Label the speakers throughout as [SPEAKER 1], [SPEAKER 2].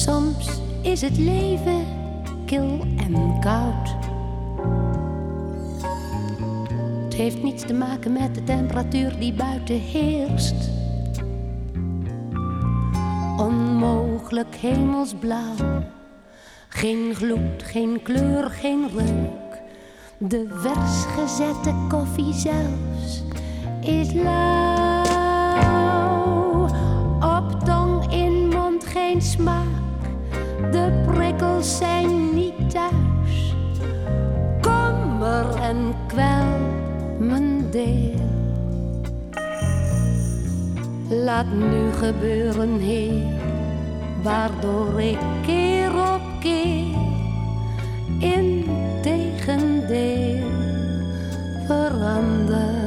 [SPEAKER 1] Soms is het leven kil en koud. Het heeft niets te maken met de temperatuur die buiten heerst. Onmogelijk hemelsblauw. Geen gloed, geen kleur, geen reuk. De vers gezette koffie zelfs is lauw. Op tong, in mond geen smaak. De prikkels zijn niet thuis. Kommer en kwel mijn deel. Laat nu gebeuren, Heer, waardoor ik keer op keer integendeel verander.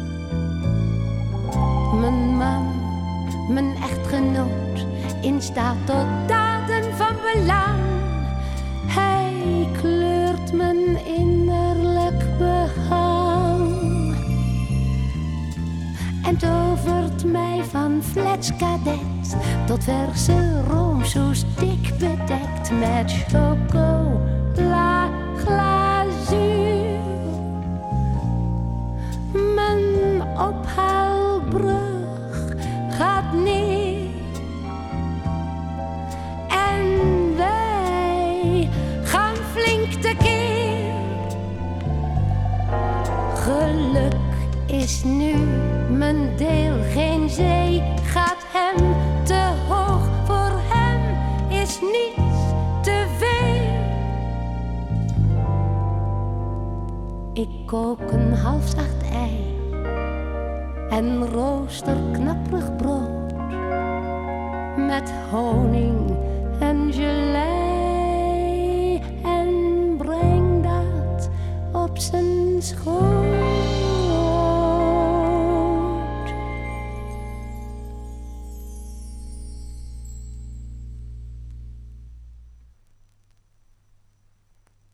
[SPEAKER 1] Mijn man, mijn echtgenoot, in staat tot daden van belang. Hij kleurt mijn innerlijk behang en tovert mij van fletskadet tot verse roomsoes dik bedekt met chocola glazuur. Mijn ophaalbrug gaat neer en wij gaan flink tekeer. Geluk is nu mijn deel, geen zee gaat hem te hoog. Voor hem is niets te veel. Ik kook een halfzacht ei en rooster knapperig brood met honing en gelei en breng dat op zijn schoot.